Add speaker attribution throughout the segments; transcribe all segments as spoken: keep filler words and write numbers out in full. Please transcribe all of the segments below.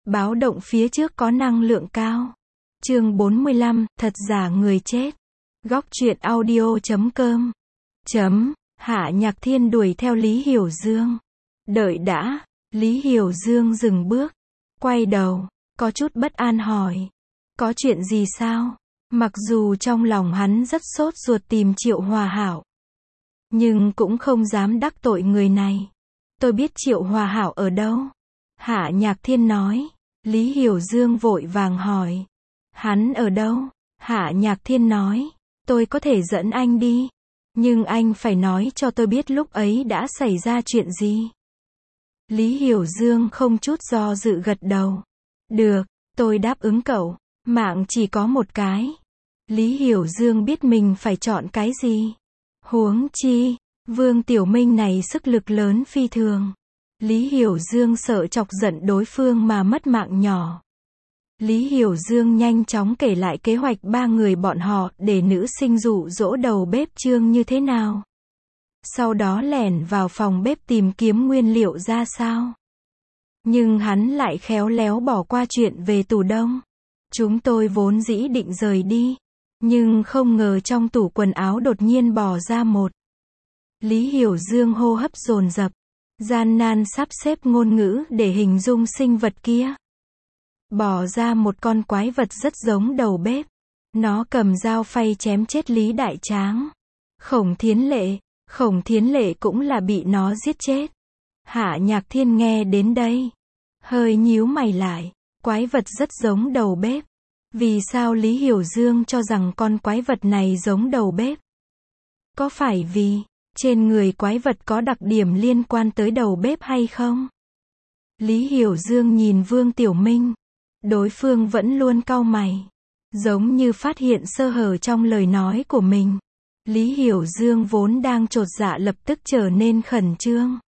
Speaker 1: Báo động phía trước có năng lượng cao. Chương bốn mươi lăm, thật giả người chết. Góc truyện audio chấm com. Chấm, Hạ Nhạc Thiên đuổi theo Lý Hiểu Dương. Đợi đã, Lý Hiểu Dương dừng bước, quay đầu, có chút bất an hỏi. Có chuyện gì sao? Mặc dù trong lòng hắn rất sốt ruột tìm Triệu Hòa Hảo, nhưng cũng không dám đắc tội người này. Tôi biết Triệu Hòa Hảo ở đâu. Hạ Nhạc Thiên nói. Lý Hiểu Dương vội vàng hỏi. Hắn ở đâu? Hạ Nhạc Thiên nói. Tôi có thể dẫn anh đi, nhưng anh phải nói cho tôi biết lúc ấy đã xảy ra chuyện gì. Lý Hiểu Dương không chút do dự gật đầu. Được, tôi đáp ứng cậu. Mạng chỉ có một cái. Lý Hiểu Dương biết mình phải chọn cái gì. Huống chi, Vương Tiểu Minh này sức lực lớn phi thường. Lý Hiểu Dương sợ chọc giận đối phương mà mất mạng nhỏ. Lý Hiểu Dương nhanh chóng kể lại kế hoạch ba người bọn họ để nữ sinh dụ dỗ đầu bếp Trương như thế nào. Sau đó lẻn vào phòng bếp tìm kiếm nguyên liệu ra sao. Nhưng hắn lại khéo léo bỏ qua chuyện về tủ đông. Chúng tôi vốn dĩ định rời đi, nhưng không ngờ trong tủ quần áo đột nhiên bò ra một. Lý Hiểu Dương hô hấp dồn dập, gian nan sắp xếp ngôn ngữ để hình dung sinh vật kia. Bò ra một con quái vật rất giống đầu bếp. Nó cầm dao phay chém chết Lý Đại Tráng. Khổng Thiến Lệ, Khổng Thiến Lệ cũng là bị nó giết chết. Hạ Nhạc Thiên nghe đến đây, hơi nhíu mày lại. Quái vật rất giống đầu bếp. Vì sao Lý Hiểu Dương cho rằng con quái vật này giống đầu bếp? Có phải vì trên người quái vật có đặc điểm liên quan tới đầu bếp hay không? Lý Hiểu Dương nhìn Vương Tiểu Minh. Đối phương vẫn luôn cau mày, giống như phát hiện sơ hở trong lời nói của mình. Lý Hiểu Dương vốn đang chột dạ lập tức trở nên khẩn trương.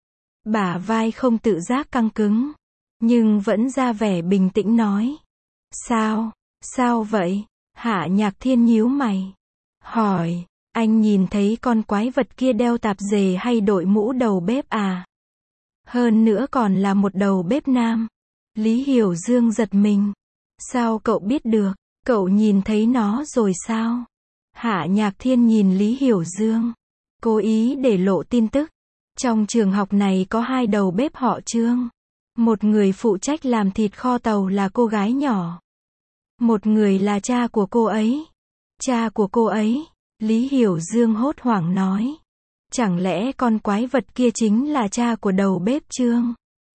Speaker 1: Bả vai không tự giác căng cứng, nhưng vẫn ra vẻ bình tĩnh nói. Sao? Sao vậy? Hạ Nhạc Thiên nhíu mày. Hỏi, anh nhìn thấy con quái vật kia đeo tạp dề hay đội mũ đầu bếp à? Hơn nữa còn là một đầu bếp nam. Lý Hiểu Dương giật mình. Sao cậu biết được? Cậu nhìn thấy nó rồi sao? Hạ Nhạc Thiên nhìn Lý Hiểu Dương, cố ý để lộ tin tức. Trong trường học này có hai đầu bếp họ Trương. Một người phụ trách làm thịt kho tàu là cô gái nhỏ. Một người là cha của cô ấy. Cha của cô ấy? Lý Hiểu Dương hốt hoảng nói. Chẳng lẽ con quái vật kia chính là cha của đầu bếp Trương?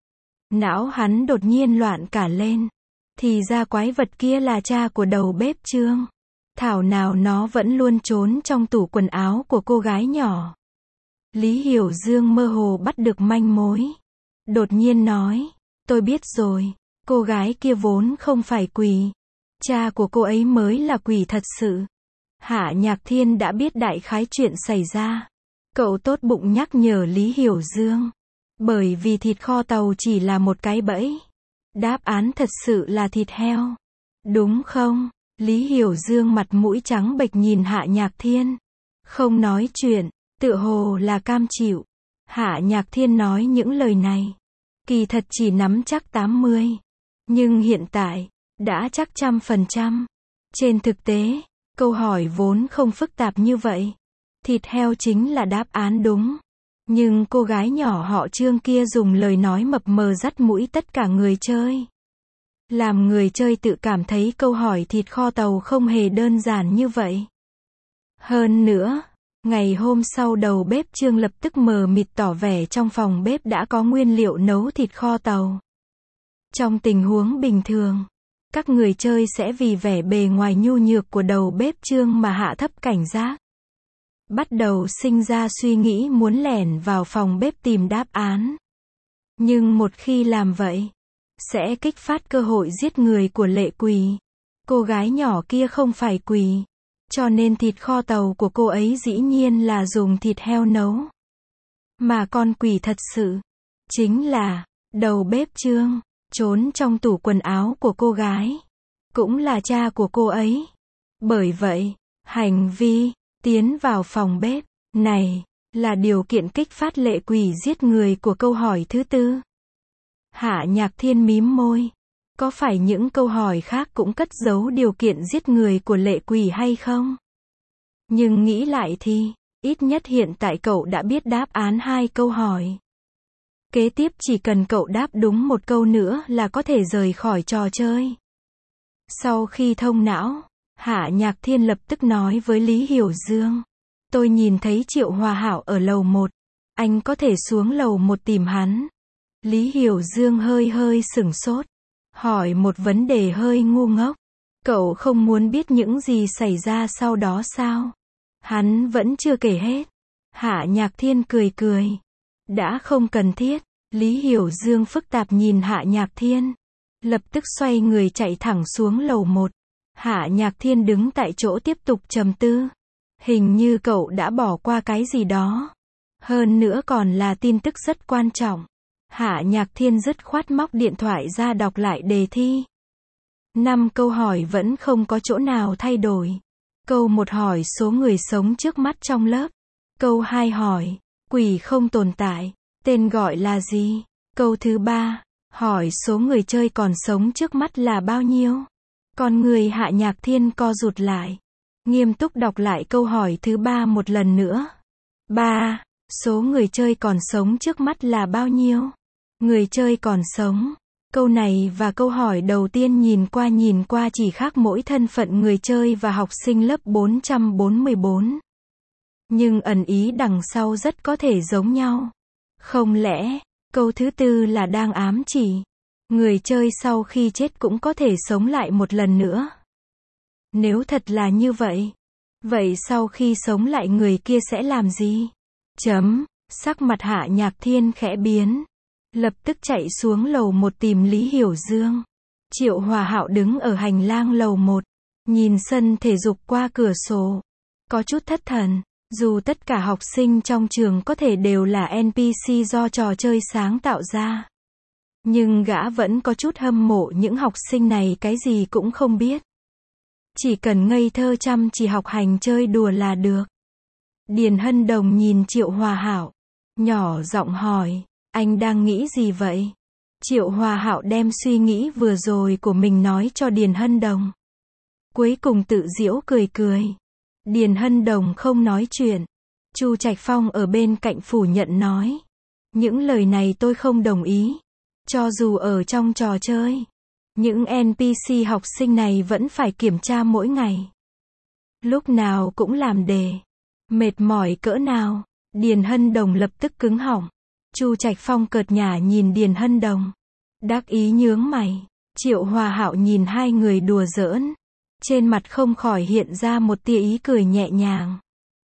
Speaker 1: Não hắn đột nhiên loạn cả lên. Thì ra quái vật kia là cha của đầu bếp Trương. Thảo nào nó vẫn luôn trốn trong tủ quần áo của cô gái nhỏ. Lý Hiểu Dương mơ hồ bắt được manh mối. Đột nhiên nói. Tôi biết rồi. Cô gái kia vốn không phải quỷ. Cha của cô ấy mới là quỷ thật sự. Hạ Nhạc Thiên đã biết đại khái chuyện xảy ra. Cậu tốt bụng nhắc nhở Lý Hiểu Dương. Bởi vì thịt kho tàu chỉ là một cái bẫy. Đáp án thật sự là thịt heo. Đúng không? Lý Hiểu Dương mặt mũi trắng bệch nhìn Hạ Nhạc Thiên. Không nói chuyện, tựa hồ là cam chịu. Hạ Nhạc Thiên nói những lời này. Kỳ thật chỉ nắm chắc tám mươi. Nhưng hiện tại, đã chắc trăm phần trăm. Trên thực tế, câu hỏi vốn không phức tạp như vậy. Thịt heo chính là đáp án đúng. Nhưng cô gái nhỏ họ Trương kia dùng lời nói mập mờ dắt mũi tất cả người chơi. Làm người chơi tự cảm thấy câu hỏi thịt kho tàu không hề đơn giản như vậy. Hơn nữa, ngày hôm sau đầu bếp Trương lập tức mờ mịt tỏ vẻ trong phòng bếp đã có nguyên liệu nấu thịt kho tàu. Trong tình huống bình thường, các người chơi sẽ vì vẻ bề ngoài nhu nhược của đầu bếp Trương mà hạ thấp cảnh giác. Bắt đầu sinh ra suy nghĩ muốn lẻn vào phòng bếp tìm đáp án. Nhưng một khi làm vậy, sẽ kích phát cơ hội giết người của lệ quỷ. Cô gái nhỏ kia không phải quỷ, cho nên thịt kho tàu của cô ấy dĩ nhiên là dùng thịt heo nấu. Mà con quỷ thật sự, chính là đầu bếp Trương, trốn trong tủ quần áo của cô gái. Cũng là cha của cô ấy. Bởi vậy, hành vi tiến vào phòng bếp này là điều kiện kích phát lệ quỷ giết người của câu hỏi thứ tư. Hạ Nhạc Thiên mím môi. Có phải những câu hỏi khác cũng cất giấu điều kiện giết người của lệ quỷ hay không? Nhưng nghĩ lại thì, ít nhất hiện tại cậu đã biết đáp án hai câu hỏi. Kế tiếp chỉ cần cậu đáp đúng một câu nữa là có thể rời khỏi trò chơi. Sau khi thông não, Hạ Nhạc Thiên lập tức nói với Lý Hiểu Dương. Tôi nhìn thấy Triệu Hòa Hảo ở lầu một. Anh có thể xuống lầu một tìm hắn. Lý Hiểu Dương hơi hơi sửng sốt. Hỏi một vấn đề hơi ngu ngốc. Cậu không muốn biết những gì xảy ra sau đó sao? Hắn vẫn chưa kể hết. Hạ Nhạc Thiên cười cười. Đã không cần thiết. Lý Hiểu Dương phức tạp nhìn Hạ Nhạc Thiên. Lập tức xoay người chạy thẳng xuống lầu một. Hạ Nhạc Thiên đứng tại chỗ tiếp tục trầm tư. Hình như cậu đã bỏ qua cái gì đó. Hơn nữa còn là tin tức rất quan trọng. Hạ Nhạc Thiên dứt khoát móc điện thoại ra đọc lại đề thi. Năm câu hỏi vẫn không có chỗ nào thay đổi. Câu một hỏi số người sống trước mắt trong lớp. Câu hai hỏi, quỷ không tồn tại, tên gọi là gì? Câu thứ ba, hỏi số người chơi còn sống trước mắt là bao nhiêu? Con người Hạ Nhạc Thiên co rụt lại. Nghiêm túc đọc lại câu hỏi thứ ba một lần nữa. ba. Số người chơi còn sống trước mắt là bao nhiêu? Người chơi còn sống. Câu này và câu hỏi đầu tiên nhìn qua nhìn qua chỉ khác mỗi thân phận người chơi và học sinh lớp bốn trăm bốn mươi bốn. Nhưng ẩn ý đằng sau rất có thể giống nhau. Không lẽ, câu thứ tư là đang ám chỉ, người chơi sau khi chết cũng có thể sống lại một lần nữa? Nếu thật là như vậy, vậy sau khi sống lại người kia sẽ làm gì? Chấm, sắc mặt Hạ Nhạc Thiên khẽ biến. Lập tức chạy xuống lầu một tìm Lý Hiểu Dương. Triệu Hòa Hạo đứng ở hành lang lầu một, nhìn sân thể dục qua cửa sổ. Có chút thất thần, dù tất cả học sinh trong trường có thể đều là en pê xê do trò chơi sáng tạo ra. Nhưng gã vẫn có chút hâm mộ những học sinh này cái gì cũng không biết. Chỉ cần ngây thơ chăm chỉ học hành chơi đùa là được. Điền Hân Đồng nhìn Triệu Hòa Hạo, nhỏ giọng hỏi, anh đang nghĩ gì vậy? Triệu Hòa Hạo đem suy nghĩ vừa rồi của mình nói cho Điền Hân Đồng. Cuối cùng tự giễu cười cười. Điền Hân Đồng không nói chuyện. Chu Trạch Phong ở bên cạnh phủ nhận nói. Những lời này tôi không đồng ý. Cho dù ở trong trò chơi, những en pê xê học sinh này vẫn phải kiểm tra mỗi ngày. Lúc nào cũng làm đề. Mệt mỏi cỡ nào? Điền Hân Đồng lập tức cứng họng. Chu Trạch Phong cợt nhả nhìn Điền Hân Đồng. Đắc ý nhướng mày. Triệu Hòa Hạo nhìn hai người đùa giỡn. Trên mặt không khỏi hiện ra một tia ý cười nhẹ nhàng.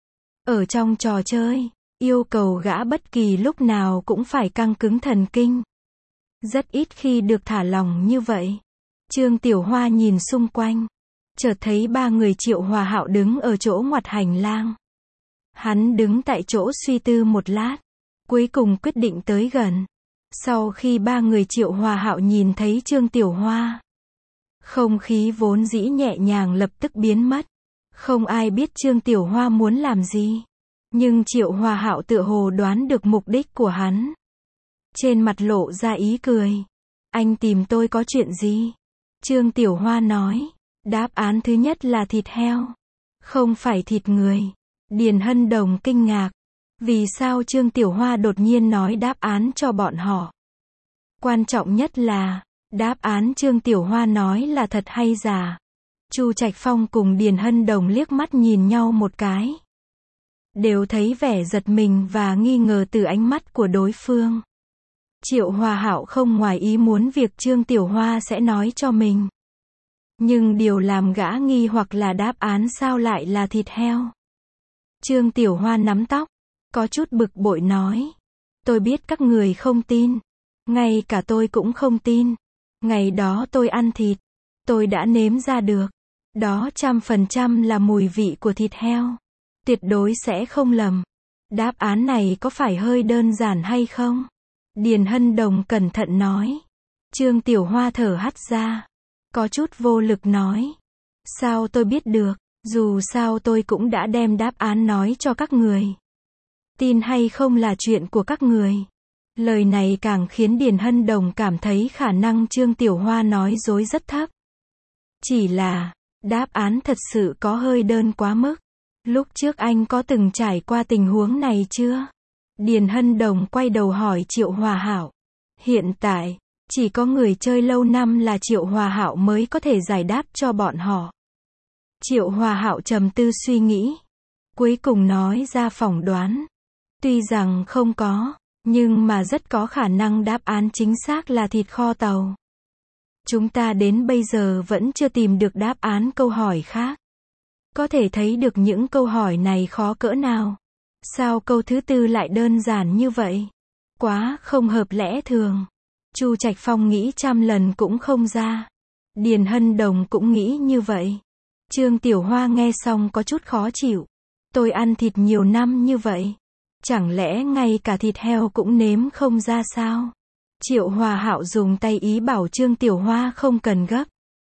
Speaker 1: Ở trong trò chơi, yêu cầu gã bất kỳ lúc nào cũng phải căng cứng thần kinh. Rất ít khi được thả lỏng như vậy. Trương Tiểu Hoa nhìn xung quanh. Chợt thấy ba người Triệu Hòa Hạo đứng ở chỗ ngoặt hành lang. Hắn đứng tại chỗ suy tư một lát. Cuối cùng quyết định tới gần. Sau khi ba người Triệu Hòa Hạo nhìn thấy Trương Tiểu Hoa, không khí vốn dĩ nhẹ nhàng lập tức biến mất. Không ai biết Trương Tiểu Hoa muốn làm gì. Nhưng Triệu Hòa Hạo tựa hồ đoán được mục đích của hắn. Trên mặt lộ ra ý cười. Anh tìm tôi có chuyện gì? Trương Tiểu Hoa nói. Đáp án thứ nhất là thịt heo. Không phải thịt người. Điền Hân Đồng kinh ngạc. Vì sao Trương Tiểu Hoa đột nhiên nói đáp án cho bọn họ? Quan trọng nhất là, đáp án Trương Tiểu Hoa nói là thật hay giả? Chu Trạch Phong cùng Điền Hân Đồng liếc mắt nhìn nhau một cái. Đều thấy vẻ giật mình và nghi ngờ từ ánh mắt của đối phương. Triệu Hòa Hạo không ngoài ý muốn việc Trương Tiểu Hoa sẽ nói cho mình. Nhưng điều làm gã nghi hoặc là đáp án sao lại là thịt heo. Trương Tiểu Hoa nắm tóc, có chút bực bội nói. Tôi biết các người không tin. Ngay cả tôi cũng không tin. Ngày đó tôi ăn thịt. Tôi đã nếm ra được. Đó trăm phần trăm là mùi vị của thịt heo. Tuyệt đối sẽ không lầm. Đáp án này có phải hơi đơn giản hay không? Điền Hân Đồng cẩn thận nói. Trương Tiểu Hoa thở hắt ra. Có chút vô lực nói. Sao tôi biết được? Dù sao tôi cũng đã đem đáp án nói cho các người. Tin hay không là chuyện của các người. Lời này càng khiến Điền Hân Đồng cảm thấy khả năng Trương Tiểu Hoa nói dối rất thấp. Chỉ là, đáp án thật sự có hơi đơn quá mức. Lúc trước anh có từng trải qua tình huống này chưa? Điền Hân Đồng quay đầu hỏi Triệu Hòa Hảo. Hiện tại, chỉ có người chơi lâu năm là Triệu Hòa Hảo mới có thể giải đáp cho bọn họ. Triệu Hòa Hảo trầm tư suy nghĩ. Cuối cùng nói ra phỏng đoán. Tuy rằng không có, nhưng mà rất có khả năng đáp án chính xác là thịt kho tàu. Chúng ta đến bây giờ vẫn chưa tìm được đáp án câu hỏi khác. Có thể thấy được những câu hỏi này khó cỡ nào. Sao câu thứ tư lại đơn giản như vậy? Quá không hợp lẽ thường. Chu Trạch Phong nghĩ trăm lần cũng không ra. Điền Hân Đồng cũng nghĩ như vậy. Trương Tiểu Hoa nghe xong có chút khó chịu. Tôi ăn thịt nhiều năm như vậy. Chẳng lẽ ngay cả thịt heo cũng nếm không ra sao? Triệu Hòa Hạo dùng tay ý bảo Trương Tiểu Hoa không cần gấp.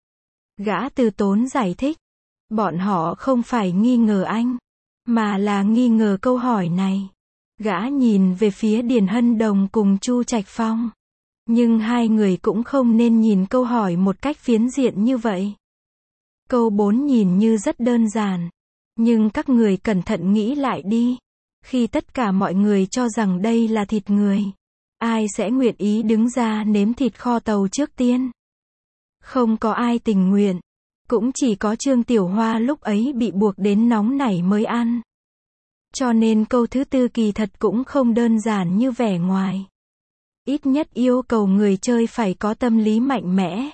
Speaker 1: Gã từ tốn giải thích. Bọn họ không phải nghi ngờ anh, mà là nghi ngờ câu hỏi này. Gã nhìn về phía Điền Hân Đồng cùng Chu Trạch Phong. Nhưng hai người cũng không nên nhìn câu hỏi một cách phiến diện như vậy. Câu bốn nhìn như rất đơn giản. Nhưng các người cẩn thận nghĩ lại đi. Khi tất cả mọi người cho rằng đây là thịt người, ai sẽ nguyện ý đứng ra nếm thịt kho tàu trước tiên? Không có ai tình nguyện. Cũng chỉ có Trương Tiểu Hoa lúc ấy bị buộc đến nóng nảy mới ăn. Cho nên câu thứ tư kỳ thật cũng không đơn giản như vẻ ngoài. Ít nhất yêu cầu người chơi phải có tâm lý mạnh mẽ.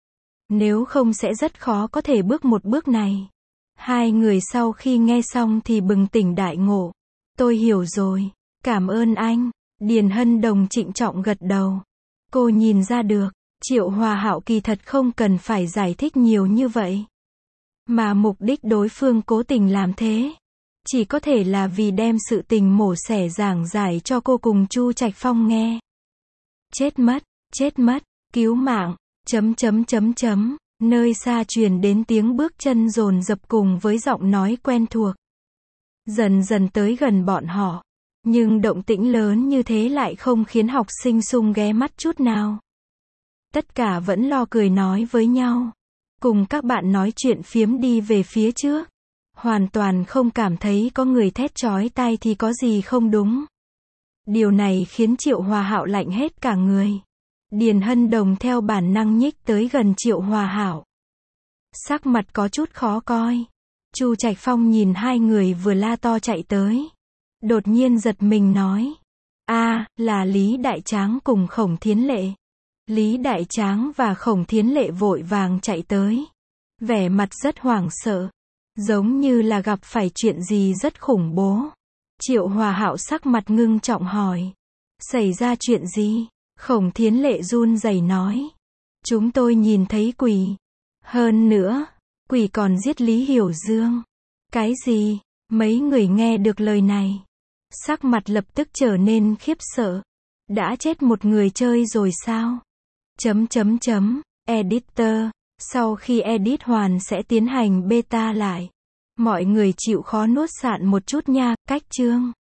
Speaker 1: Nếu không sẽ rất khó có thể bước một bước này. Hai người sau khi nghe xong thì bừng tỉnh đại ngộ. Tôi hiểu rồi. Cảm ơn anh. Điền Hân Đồng trịnh trọng gật đầu. Cô nhìn ra được. Triệu Hòa Hạo kỳ thật không cần phải giải thích nhiều như vậy. Mà mục đích đối phương cố tình làm thế, chỉ có thể là vì đem sự tình mổ xẻ giảng giải cho cô cùng Chu Trạch Phong nghe. Chết mất, chết mất, cứu mạng, chấm chấm chấm chấm, nơi xa truyền đến tiếng bước chân dồn dập cùng với giọng nói quen thuộc. Dần dần tới gần bọn họ, nhưng động tĩnh lớn như thế lại không khiến học sinh xung ghé mắt chút nào. Tất cả vẫn lo cười nói với nhau. Cùng các bạn nói chuyện phiếm đi về phía trước. Hoàn toàn không cảm thấy có người thét chói tai thì có gì không đúng. Điều này khiến Triệu Hòa Hạo lạnh hết cả người. Điền Hân Đồng theo bản năng nhích tới gần Triệu Hòa Hạo. Sắc mặt có chút khó coi. Chu Trạch Phong nhìn hai người vừa la to chạy tới. Đột nhiên giật mình nói. A, là Lý Đại Tráng cùng Khổng Thiến Lệ. Lý Đại Tráng và Khổng Thiến Lệ vội vàng chạy tới. Vẻ mặt rất hoảng sợ. Giống như là gặp phải chuyện gì rất khủng bố. Triệu Hòa Hạo sắc mặt ngưng trọng hỏi. Xảy ra chuyện gì? Khổng Thiến Lệ run rẩy nói. Chúng tôi nhìn thấy quỷ. Hơn nữa, quỷ còn giết Lý Hiểu Dương. Cái gì? Mấy người nghe được lời này. Sắc mặt lập tức trở nên khiếp sợ. Đã chết một người chơi rồi sao? Chấm chấm chấm, editor, sau khi edit hoàn sẽ tiến hành beta lại. Mọi người chịu khó nuốt sạn một chút nha, cách chương.